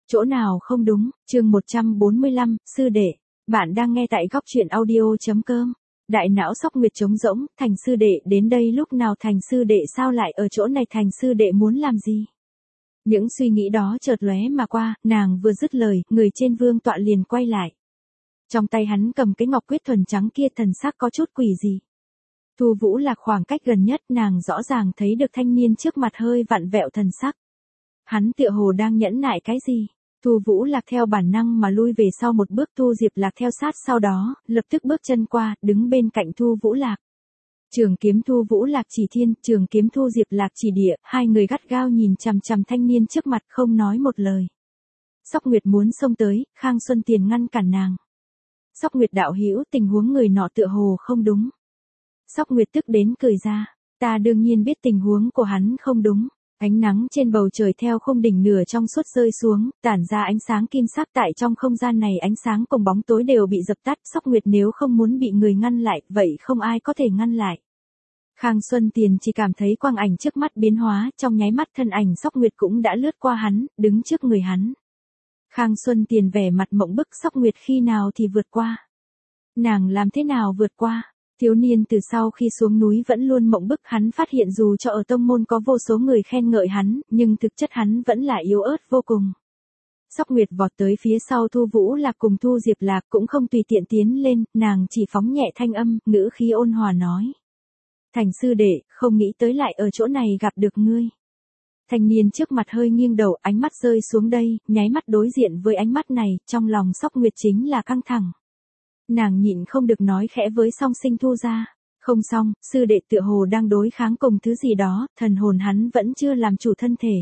Chỗ nào không đúng, chương 145, sư đệ. Bạn đang nghe tại góc truyện audio.com. Đại não Sóc Nguyệt trống rỗng, Thành sư đệ đến đây lúc nào, Thành sư đệ sao lại ở chỗ này, Thành sư đệ muốn làm gì? Những suy nghĩ đó chợt lóe mà qua, nàng vừa dứt lời, người trên vương tọa liền quay lại. Trong tay hắn cầm cái ngọc quyết thuần trắng kia, thần sắc có chút quỷ gì. Thu Vũ Lạc khoảng cách gần nhất, nàng rõ ràng thấy được thanh niên trước mặt hơi vặn vẹo thần sắc. Hắn tựa hồ đang nhẫn nại cái gì? Thu Vũ Lạc theo bản năng mà lui về sau một bước, Thu Diệp Lạc theo sát sau đó, lập tức bước chân qua, đứng bên cạnh Thu Vũ Lạc. Trường kiếm Thu Vũ Lạc chỉ thiên, trường kiếm Thu Diệp Lạc chỉ địa, hai người gắt gao nhìn chằm chằm thanh niên trước mặt không nói một lời. Sóc Nguyệt muốn xông tới, Khang Xuân Tiền ngăn cản nàng. Sóc Nguyệt đạo hữu, tình huống người nọ tựa hồ không đúng. Sóc Nguyệt tức đến cười ra, ta đương nhiên biết tình huống của hắn không đúng. Ánh nắng trên bầu trời theo khung đỉnh nửa trong suốt rơi xuống, tản ra ánh sáng kim sắc, tại trong không gian này ánh sáng cùng bóng tối đều bị dập tắt. Sóc Nguyệt nếu không muốn bị người ngăn lại, vậy không ai có thể ngăn lại. Khang Xuân Tiền chỉ cảm thấy quang ảnh trước mắt biến hóa, trong nháy mắt thân ảnh Sóc Nguyệt cũng đã lướt qua hắn, đứng trước người hắn. Khang Xuân Tiền vẻ mặt mộng bức, Sóc Nguyệt khi nào thì vượt qua? Nàng làm thế nào vượt qua? Thiếu niên từ sau khi xuống núi vẫn luôn mộng bức, hắn phát hiện dù cho ở tông môn có vô số người khen ngợi hắn, nhưng thực chất hắn vẫn là yếu ớt vô cùng. Sóc Nguyệt vọt tới phía sau Thu Vũ Lạc cùng Thu Diệp Lạc, cũng không tùy tiện tiến lên, nàng chỉ phóng nhẹ thanh âm, ngữ khí ôn hòa nói. Thành sư đệ, không nghĩ tới lại ở chỗ này gặp được ngươi. Thanh niên trước mặt hơi nghiêng đầu, ánh mắt rơi xuống đây, nháy mắt đối diện với ánh mắt này, trong lòng Sóc Nguyệt chính là căng thẳng. Nàng nhịn không được nói khẽ với Song Sinh Thu ra. Không xong, sư đệ tựa hồ đang đối kháng cùng thứ gì đó, thần hồn hắn vẫn chưa làm chủ thân thể.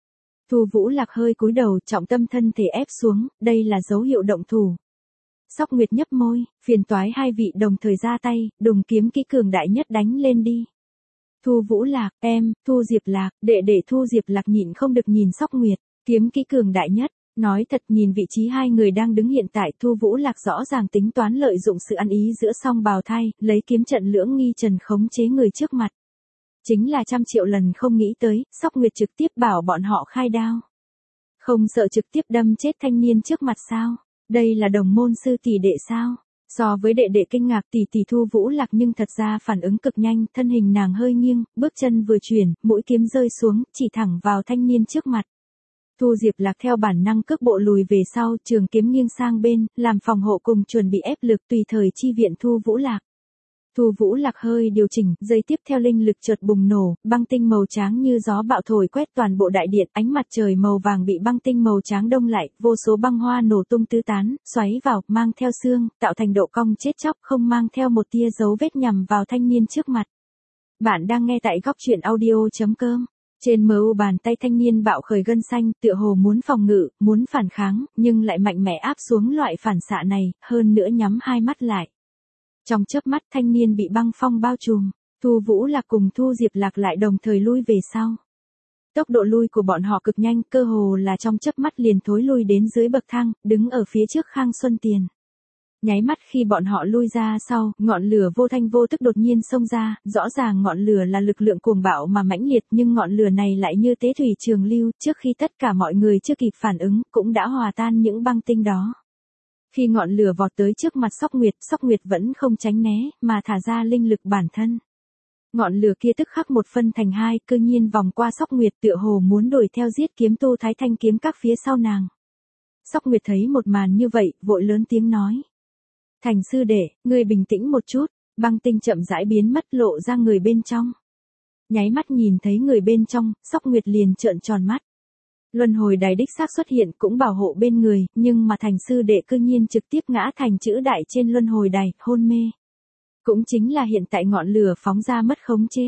Thu Vũ Lạc hơi cúi đầu, trọng tâm thân thể ép xuống, đây là dấu hiệu động thủ. Sóc Nguyệt nhấp môi, phiền toái hai vị đồng thời ra tay, đùng kiếm kỹ cường đại nhất đánh lên đi. Thu Vũ Lạc, em, Thu Diệp Lạc, đệ đệ Thu Diệp Lạc nhịn không được nhìn Sóc Nguyệt, kiếm kỹ cường đại nhất. Nói thật, nhìn vị trí hai người đang đứng hiện tại, Thu Vũ Lạc rõ ràng tính toán lợi dụng sự ăn ý giữa song bào thai, lấy kiếm trận lưỡng nghi trần khống chế người trước mặt. Chính là 100.000.000 lần không nghĩ tới, Sóc Nguyệt trực tiếp bảo bọn họ khai đao. Không sợ trực tiếp đâm chết thanh niên trước mặt sao? Đây là đồng môn sư tỷ đệ sao? So với đệ đệ kinh ngạc, tỷ tỷ Thu Vũ Lạc nhưng thật ra phản ứng cực nhanh, thân hình nàng hơi nghiêng, bước chân vừa chuyển, mũi kiếm rơi xuống, chỉ thẳng vào thanh niên trước mặt. Thu Diệp Lạc theo bản năng cước bộ lùi về sau, trường kiếm nghiêng sang bên, làm phòng hộ cùng chuẩn bị ép lực tùy thời chi viện Thu Vũ Lạc. Thu Vũ Lạc hơi điều chỉnh, giây tiếp theo linh lực chợt bùng nổ, băng tinh màu trắng như gió bạo thổi quét toàn bộ đại điện, ánh mặt trời màu vàng bị băng tinh màu trắng đông lại, vô số băng hoa nổ tung tứ tán, xoáy vào, mang theo xương, tạo thành độ cong chết chóc, không mang theo một tia dấu vết nhằm vào thanh niên trước mặt. Bạn đang nghe tại góc truyện audio.com. Trên MU bàn tay thanh niên bạo khởi gân xanh, tựa hồ muốn phòng ngự, muốn phản kháng, nhưng lại mạnh mẽ áp xuống loại phản xạ này, hơn nữa nhắm hai mắt lại. Trong chớp mắt thanh niên bị băng phong bao trùm, Thu Vũ Lạc cùng Thu Diệp Lạc lại đồng thời lui về sau. Tốc độ lui của bọn họ cực nhanh, cơ hồ là trong chớp mắt liền thối lui đến dưới bậc thang, đứng ở phía trước Khang Xuân Tiền. Nháy mắt khi bọn họ lui ra sau, ngọn lửa vô thanh vô tức đột nhiên xông ra, rõ ràng ngọn lửa là lực lượng cuồng bạo mà mãnh liệt, nhưng ngọn lửa này lại như tế thủy trường lưu, trước khi tất cả mọi người chưa kịp phản ứng, cũng đã hòa tan những băng tinh đó. Khi ngọn lửa vọt tới trước mặt Sóc Nguyệt vẫn không tránh né, mà thả ra linh lực bản thân. Ngọn lửa kia tức khắc một phân thành hai, cư nhiên vòng qua Sóc Nguyệt, tựa hồ muốn đuổi theo giết kiếm tu Thái Thanh kiếm các phía sau nàng. Sóc Nguyệt thấy một màn như vậy, vội lớn tiếng nói. Thành sư đệ, ngươi bình tĩnh một chút, băng tinh chậm rãi biến mất, lộ ra người bên trong. Nháy mắt nhìn thấy người bên trong, Sóc Nguyệt liền trợn tròn mắt. Luân hồi đài đích xác xuất hiện cũng bảo hộ bên người, nhưng mà thành sư đệ cư nhiên trực tiếp ngã thành chữ đại trên luân hồi đài, hôn mê. Cũng chính là hiện tại ngọn lửa phóng ra mất khống chế.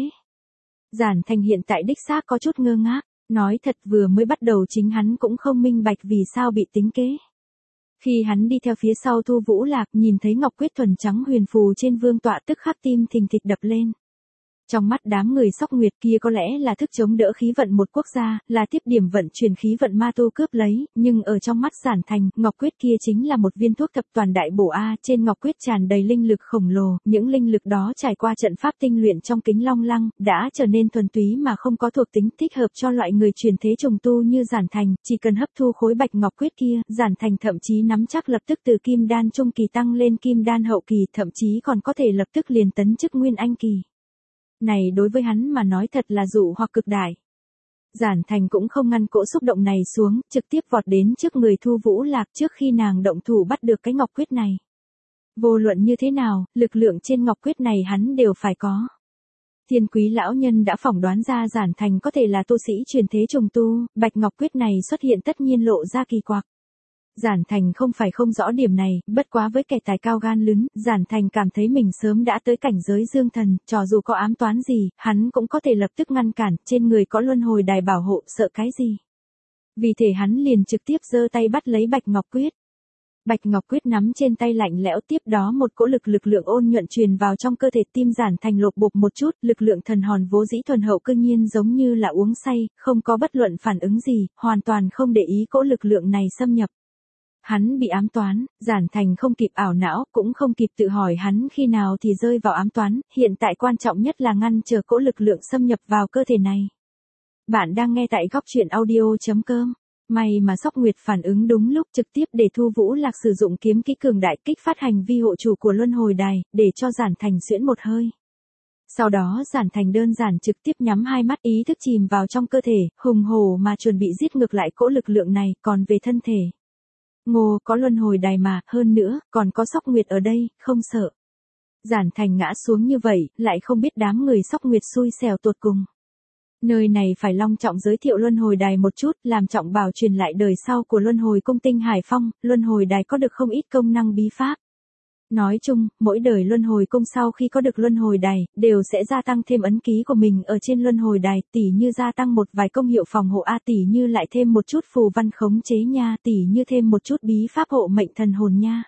Giản Thành hiện tại đích xác có chút ngơ ngác, nói thật vừa mới bắt đầu chính hắn cũng không minh bạch vì sao bị tính kế. Khi hắn đi theo phía sau Thu Vũ Lạc, nhìn thấy ngọc quyết thuần trắng huyền phù trên vương tọa, tức khắc tim thình thịch đập lên. Trong mắt đám người Sóc Nguyệt kia có lẽ là thức chống đỡ khí vận một quốc gia, là tiếp điểm vận chuyển khí vận ma tu cướp lấy, nhưng ở trong mắt Giản Thành, ngọc quyết kia chính là một viên thuốc thập toàn đại bổ A, trên ngọc quyết tràn đầy linh lực khổng lồ, những linh lực đó trải qua trận pháp tinh luyện trong kính long lăng, đã trở nên thuần túy mà không có thuộc tính thích hợp cho loại người truyền thế trùng tu như Giản Thành, chỉ cần hấp thu khối bạch ngọc quyết kia, Giản Thành thậm chí nắm chắc lập tức từ kim đan trung kỳ tăng lên kim đan hậu kỳ, thậm chí còn có thể lập tức liền tấn chức nguyên anh kỳ. Này đối với hắn mà nói thật là dụ hoặc cực đại. Giản Thành cũng không ngăn cỗ xúc động này xuống, trực tiếp vọt đến trước người Thu Vũ Lạc trước khi nàng động thủ bắt được cái ngọc quyết này. Vô luận như thế nào, lực lượng trên ngọc quyết này hắn đều phải có. Thiên quý lão nhân đã phỏng đoán ra Giản Thành có thể là tu sĩ truyền thế trùng tu, bạch ngọc quyết này xuất hiện tất nhiên lộ ra kỳ quặc. Giản Thành không phải không rõ điểm này, bất quá với kẻ tài cao gan lớn, Giản Thành cảm thấy mình sớm đã tới cảnh giới dương thần, cho dù có ám toán gì, hắn cũng có thể lập tức ngăn cản, trên người có luân hồi đài bảo hộ, sợ cái gì. Vì thế hắn liền trực tiếp giơ tay bắt lấy bạch ngọc quyết. Bạch ngọc quyết nắm trên tay lạnh lẽo, tiếp đó một cỗ lực lượng ôn nhuận truyền vào trong cơ thể, tim Giản Thành lột bột một chút, lực lượng thần hồn vô dĩ thuần hậu cương nhiên giống như là uống say, không có bất luận phản ứng gì, hoàn toàn không để ý cỗ lực lượng này xâm nhập. Hắn bị ám toán, Giản Thành không kịp ảo não, cũng không kịp tự hỏi hắn khi nào thì rơi vào ám toán, hiện tại quan trọng nhất là ngăn chờ cỗ lực lượng xâm nhập vào cơ thể này. Bạn đang nghe tại góc truyện audio.com. May mà Sóc Nguyệt phản ứng đúng lúc, trực tiếp để Thu Vũ Lạc sử dụng kiếm kỹ cường đại kích phát hành vi hộ chủ của luân hồi đài, để cho Giản Thành xuyễn một hơi. Sau đó Giản Thành đơn giản trực tiếp nhắm hai mắt, ý thức chìm vào trong cơ thể, hùng hổ mà chuẩn bị giết ngược lại cỗ lực lượng này, còn về thân thể. Ngô, có luân hồi đài mà, hơn nữa, còn có Sóc Nguyệt ở đây, không sợ. Giản Thành ngã xuống như vậy, lại không biết đám người Sóc Nguyệt xui xẻo tột cùng. Nơi này phải long trọng giới thiệu luân hồi đài một chút, làm trọng bảo truyền lại đời sau của luân hồi cung tinh Hải Phong, luân hồi đài có được không ít công năng bí pháp. Nói chung, mỗi đời luân hồi cung sau khi có được luân hồi đài, đều sẽ gia tăng thêm ấn ký của mình ở trên luân hồi đài, tỉ như gia tăng một vài công hiệu phòng hộ A, tỉ như lại thêm một chút phù văn khống chế nha, tỉ như thêm một chút bí pháp hộ mệnh thần hồn nha.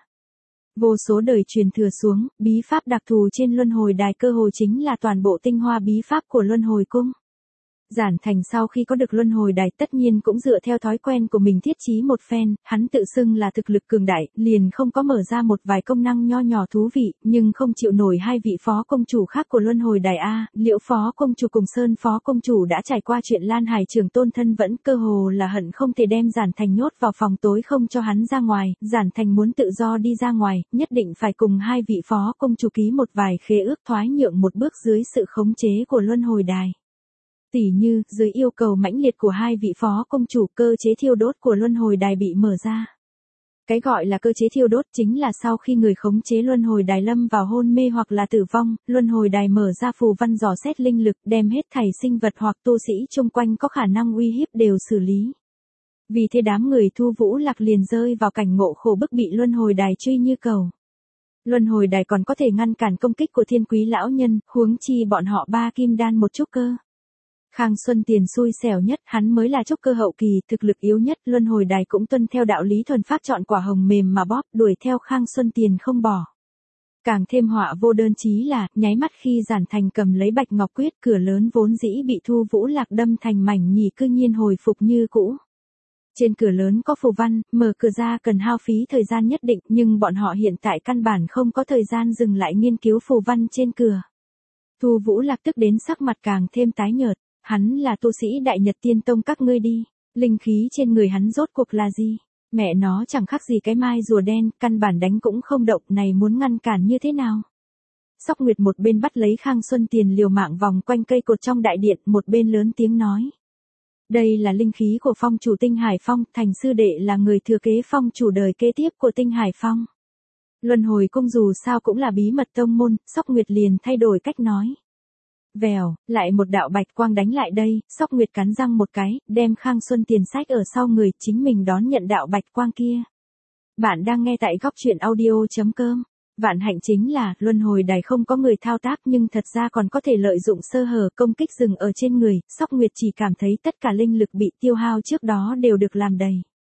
Vô số đời truyền thừa xuống, bí pháp đặc thù trên luân hồi đài cơ hồ chính là toàn bộ tinh hoa bí pháp của luân hồi cung. Giản Thành sau khi có được luân hồi đài tất nhiên cũng dựa theo thói quen của mình thiết trí một phen, hắn tự xưng là thực lực cường đại, liền không có mở ra một vài công năng nho nhỏ thú vị, nhưng không chịu nổi hai vị phó công chủ khác của luân hồi đài A, Liễu phó công chủ cùng Sơn phó công chủ đã trải qua chuyện Lan Hải Trường Tôn thân vẫn, cơ hồ là hận không thể đem Giản Thành nhốt vào phòng tối không cho hắn ra ngoài, Giản Thành muốn tự do đi ra ngoài, nhất định phải cùng hai vị phó công chủ ký một vài khế ước thoái nhượng một bước dưới sự khống chế của luân hồi đài. Tỉ như, dưới yêu cầu mãnh liệt của hai vị phó công chủ, cơ chế thiêu đốt của luân hồi đài bị mở ra. Cái gọi là cơ chế thiêu đốt chính là sau khi người khống chế luân hồi đài lâm vào hôn mê hoặc là tử vong, luân hồi đài mở ra phù văn dò xét linh lực, đem hết thảy sinh vật hoặc tu sĩ chung quanh có khả năng uy hiếp đều xử lý. Vì thế đám người Thu Vũ Lạc liền rơi vào cảnh ngộ khổ bức bị luân hồi đài truy như cầu. Luân hồi đài còn có thể ngăn cản công kích của thiên quý lão nhân, huống chi bọn họ ba kim đan một chút cơ. Khang Xuân Tiền xui xẻo nhất, hắn mới là trúc cơ hậu kỳ, thực lực yếu nhất, luân hồi đài cũng tuân theo đạo lý thuần pháp chọn quả hồng mềm mà bóp, đuổi theo Khang Xuân Tiền không bỏ. Càng thêm họa vô đơn chí là, nháy mắt khi Giản Thành cầm lấy bạch ngọc quyết, cửa lớn vốn dĩ bị Thu Vũ Lạc đâm thành mảnh nhì cư nhiên hồi phục như cũ. Trên cửa lớn có phù văn, mở cửa ra cần hao phí thời gian nhất định, nhưng bọn họ hiện tại căn bản không có thời gian dừng lại nghiên cứu phù văn trên cửa. Thu Vũ Lạc tức đến sắc mặt càng thêm tái nhợt. Hắn là tu sĩ Đại Nhật Tiên Tông các ngươi đi, linh khí trên người hắn rốt cuộc là gì? Mẹ nó chẳng khác gì cái mai rùa đen, căn bản đánh cũng không động, này muốn ngăn cản như thế nào? Sóc Nguyệt một bên bắt lấy Khang Xuân Tiền liều mạng vòng quanh cây cột trong đại điện, một bên lớn tiếng nói. Đây là linh khí của phong chủ tinh Hải Phong, Thành sư đệ là người thừa kế phong chủ đời kế tiếp của tinh Hải Phong. Luân hồi cung dù sao cũng là bí mật tông môn, Sóc Nguyệt liền thay đổi cách nói. Vèo, lại một đạo bạch quang đánh lại đây, Sóc Nguyệt cắn răng một cái, đem Khang Xuân Tiền sách ở sau người, chính mình đón nhận đạo bạch quang kia. Bạn đang nghe tại góc truyện audio.com. Vạn hạnh chính là, luân hồi đài không có người thao tác nhưng thật ra còn có thể lợi dụng sơ hở công kích rừng ở trên người, Sóc Nguyệt chỉ cảm thấy tất cả linh lực bị tiêu hao trước đó đều được làm đầy.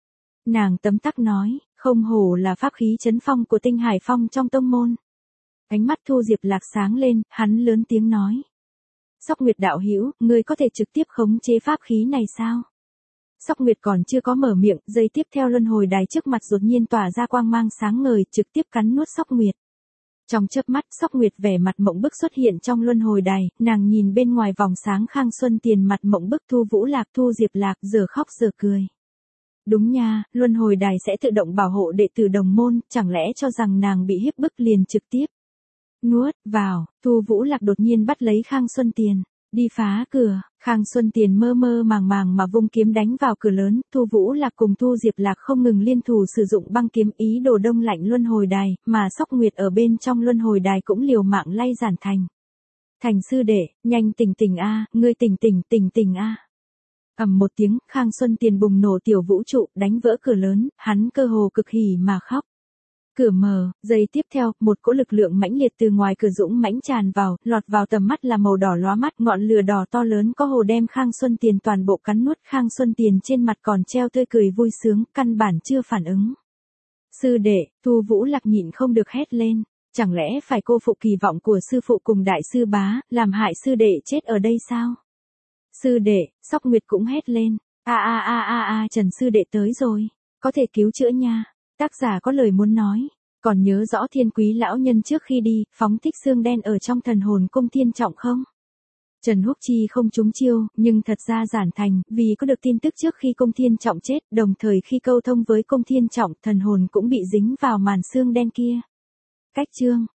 Nàng tấm tắc nói, không hổ là pháp khí chấn phong của tinh Hải Phong trong tông môn. Ánh mắt Thu Diệp Lạc sáng lên, hắn lớn tiếng nói. Sóc Nguyệt đạo hữu, ngươi có thể trực tiếp khống chế pháp khí này sao? Sóc Nguyệt còn chưa có mở miệng, giây tiếp theo luân hồi đài trước mặt đột nhiên tỏa ra quang mang sáng ngời, trực tiếp cắn nuốt Sóc Nguyệt. Trong chớp mắt, Sóc Nguyệt vẻ mặt mộng bức xuất hiện trong luân hồi đài, nàng nhìn bên ngoài vòng sáng Khang Xuân Tiền mặt mộng bức Thu Vũ Lạc Thu Diệp Lạc giờ khóc giờ cười. Đúng nha, luân hồi đài sẽ tự động bảo hộ đệ tử đồng môn, chẳng lẽ cho rằng nàng bị hiếp bức liền trực tiếp. Nuốt vào, Thu Vũ Lạc đột nhiên bắt lấy Khang Xuân Tiền, đi phá cửa. Khang Xuân Tiền mơ mơ màng màng mà vung kiếm đánh vào cửa lớn, Thu Vũ Lạc cùng Thu Diệp Lạc không ngừng liên thủ sử dụng băng kiếm ý đồ đông lạnh luân hồi đài, mà Sóc Nguyệt ở bên trong luân hồi đài cũng liều mạng lay Giản Thành. Thành sư đệ, nhanh tỉnh tỉnh a, ngươi tỉnh tỉnh a. Ầm một tiếng, Khang Xuân Tiền bùng nổ tiểu vũ trụ, đánh vỡ cửa lớn, hắn cơ hồ cực hỉ mà khóc. Cửa mở, giây tiếp theo, một cỗ lực lượng mãnh liệt từ ngoài cửa dũng mãnh tràn vào, lọt vào tầm mắt là màu đỏ lóa mắt, ngọn lửa đỏ to lớn có hồ đem Khang Xuân Tiền toàn bộ cắn nuốt. Khang Xuân Tiền trên mặt còn treo tươi cười vui sướng, căn bản chưa phản ứng. Sư đệ, Thu Vũ Lạc nhịn không được hét lên, chẳng lẽ phải cô phụ kỳ vọng của sư phụ cùng đại sư bá, làm hại sư đệ chết ở đây sao? Sư đệ, Sóc Nguyệt cũng hét lên, Trần sư đệ tới rồi, có thể cứu chữa nha. Tác giả có lời muốn nói, còn nhớ rõ Thiên Quý lão nhân trước khi đi, phóng thích xương đen ở trong thần hồn cung Thiên Trọng không? Trần Húc Chi không trúng chiêu, nhưng thật ra Giản Thành, vì có được tin tức trước khi cung Thiên Trọng chết, đồng thời khi câu thông với cung Thiên Trọng, thần hồn cũng bị dính vào màn xương đen kia. Cách chương